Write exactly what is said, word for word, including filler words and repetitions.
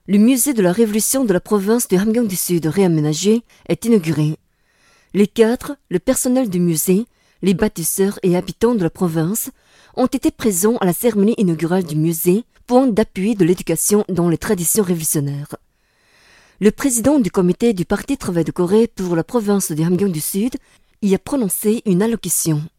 Le musée de la Révolution de la province du Hamgyong du Sud réaménagé est inauguré. Les cadres, le personnel du musée, les bâtisseurs et habitants de la province ont été présents à la cérémonie inaugurale du musée, point d'appui de l'éducation dans les traditions révolutionnaires. Le président du comité du Parti Travail de Corée pour la province du Hamgyong du Sud y a prononcé une allocution.